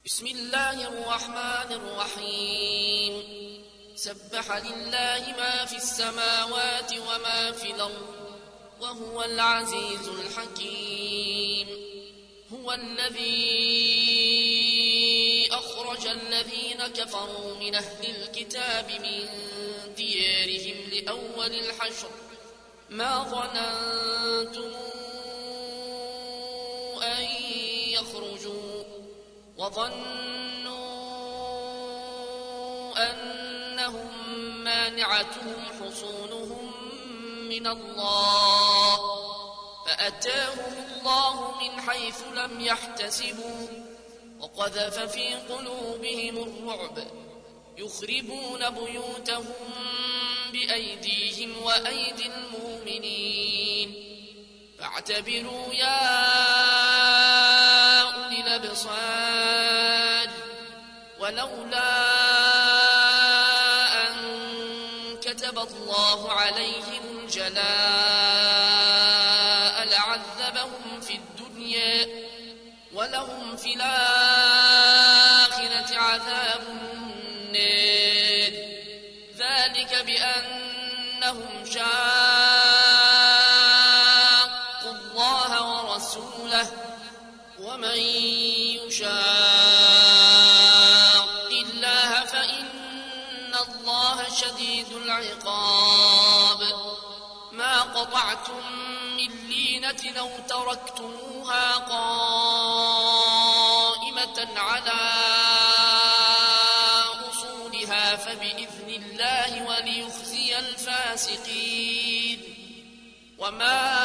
بسم الله الرحمن الرحيم سبح لله ما في السماوات وما في الأرض وهو العزيز الحكيم. هو الذي أخرج الذين كفروا من أهل الكتاب من ديارهم لأول الحشر ما ظننتم أن يخرجوا وظنوا أنهم مانعتهم حصونهم من الله فأتاهم الله من حيث لم يحتسبوا وقذف في قلوبهم الرعب يخربون بيوتهم بأيديهم وأيدي المؤمنين فاعتبروا يا أولي الأبصار ولولا أن كتب الله عليهم الجلاء لعذبهم في الدنيا ولهم في الآخرة عذاب النار ذلك بأنهم شاقوا الله ورسوله ومن يشاق الله فإن الله شديد العقاب. ما قطعتم من لينة أو تركتموها قائمة على أصولها فبإذن الله وليخزي الفاسقين. وما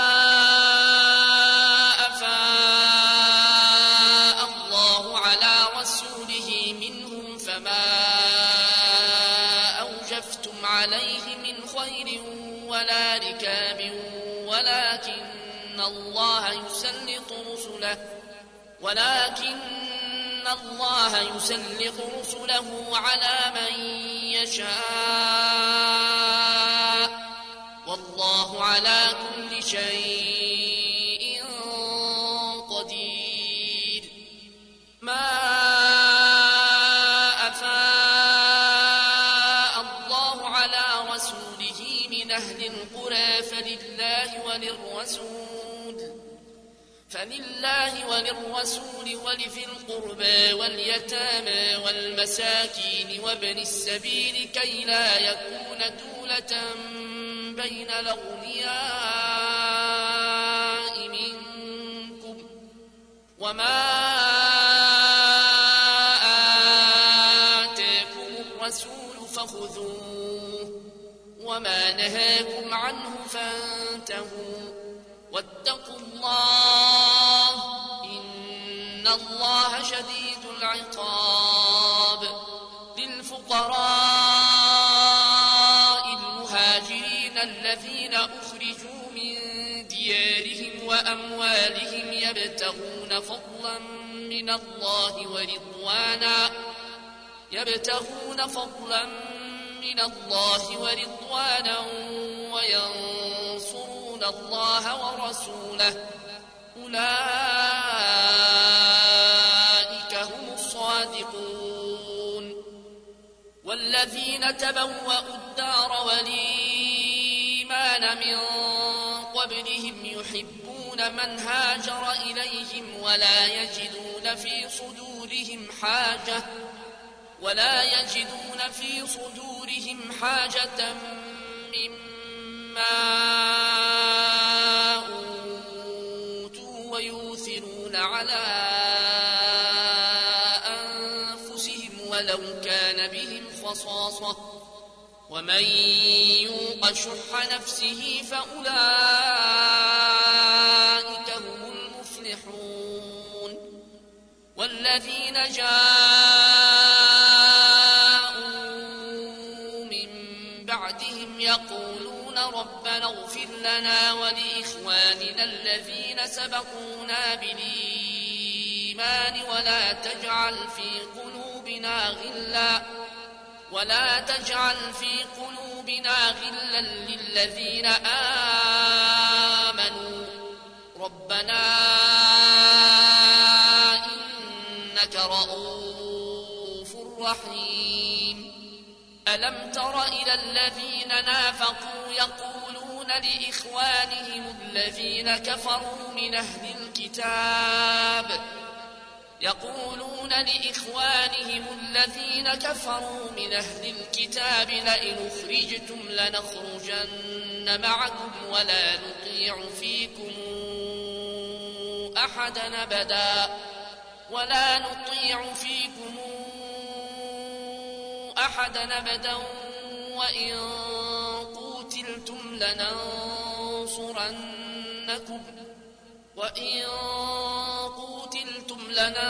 أفاء الله على رسوله منهم فما أوجفتم عليه من خير ولا ركاب ولكن الله يسلط رسله على من يشاء والله على كل شيء قدير. ما أفاء الله على رسوله من أهل القرى فلله وللرسول ولذي القربى واليتامى والمساكين وابن السبيل كي لا يكون دولة بين الأغنياء منكم. وما آتاكم الرسول فخذوه وما نهاكم عنه فانتهوا واتقوا الله إن الله شديد العقاب. للفقراء المهاجرين الذين أخرجوا من ديارهم وأموالهم يبتغون فضلا من الله ورضوانا وينصرون الله ورسوله أولئك هم الصادقون. والذين تبوأوا الدار والإيمان من قبلهم يحبون من هاجر إليهم ولا يجدون في صدورهم حاجة مما أوتوا ويؤثرون على أنفسهم ولو كان بهم خصاصة ومن يوق شح نفسه فأولئك هم المفلحون. والذين جاءوا من بعدهم يقولون ربنا اغفر لنا ولإخواننا الذين سبقونا بالإيمان ولا تجعل في قلوبنا غلا للذين آمنوا ربنا إنك رؤوف رحيم ألم تر إلى الذين نافقوا يقولون لإخوانهم الذين كفروا من أهل الكتاب لئن أخرجتم لنخرجن معكم ولا نطيع فيكم أحدا أبدا وإن قوتلتم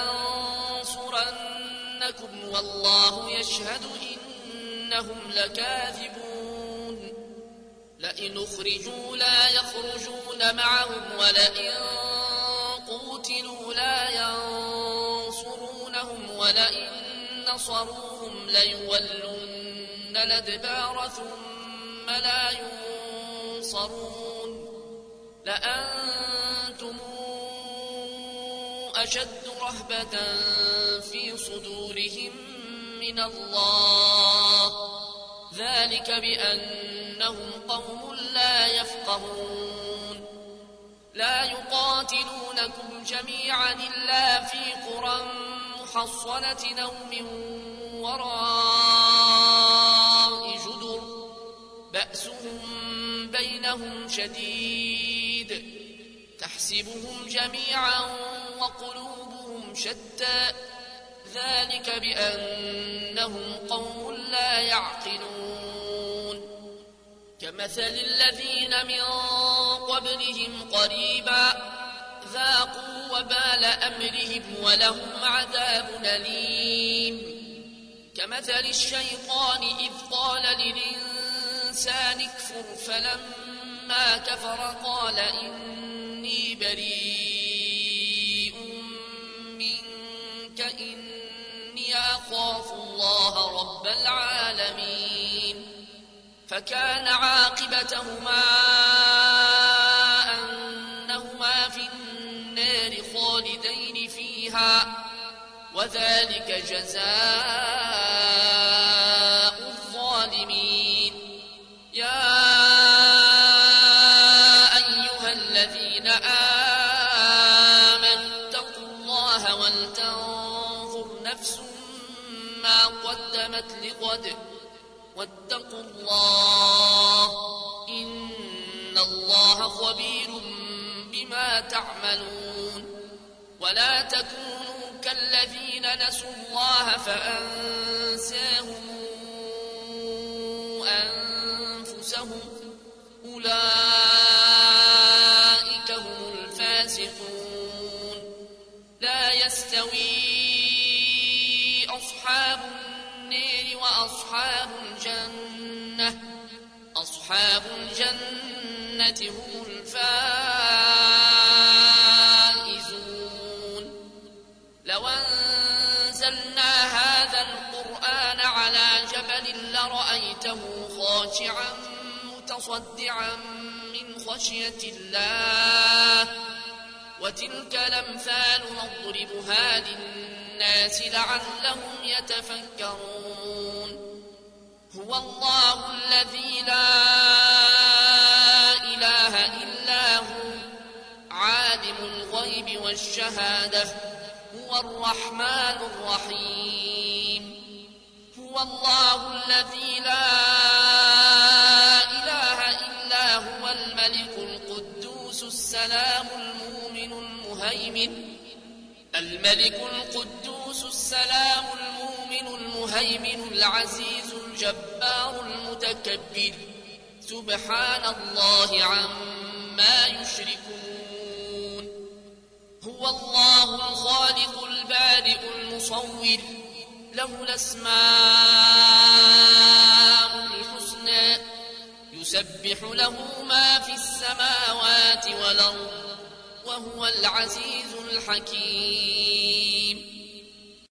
لننصرنكم والله يشهد إنهم لكاذبون لئن أخرجوا لا يخرجون معهم ولئن قوتلوا لا ينصرونهم ولئن نصروهم ليولن الأدبار ثم لا ينصرون لأنتم أشد رهبة في صدورهم من الله ذلك بأنهم قوم لا يفقهون لا يقاتلونكم جميعا إلا في قرى محصنة أو من وراء جدر بأسهم بينهم شديد تحسبهم جميعا وقلوبهم شتى ذلك بأنهم قوم لا يعقلون كمثل الذين من قبلهم قريبا ذاقوا وبال أمرهم ولهم عذاب أليم كمثل الشيطان إذ قال للإنسان اكفر فلما كفر قال إني بريء منك إني أخاف الله رب العالمين فكان عاقبتهما أنهما في النار خالدين فيها وذلك جزاء الظالمين يا أيها الذين آمنوا اتقوا الله ولتنظر نفس ما قدمت لغد واتقوا الله إن الله خبير بما تعملون ولا تكونوا كالذين نسوا الله فأنساهم أنفسهم أولئك هم الفاسقون لا يستوي أصحاب النار وأصحاب الجنة أصحاب الجنة هم الفائزون لو أنزلنا هذا القرآن على جبل لرأيته خاشعا متصدعا من خشية الله وتلك الأمثال نضربها للناس لعلهم يتفكرون هو الله الذي لا إله إلا هو عالم الغيب والشهادة هو الرحمن الرحيم هو الله الذي لا إله إلا هو الملك القدوس السلام المؤمن المهيمن العزيز الجبار المتكبر سبحان الله عما يشركون هو الله الخالق البارئ المصور له الأسماء الحسنى يسبح له ما في السماوات والأرض وهو العزيز الحكيم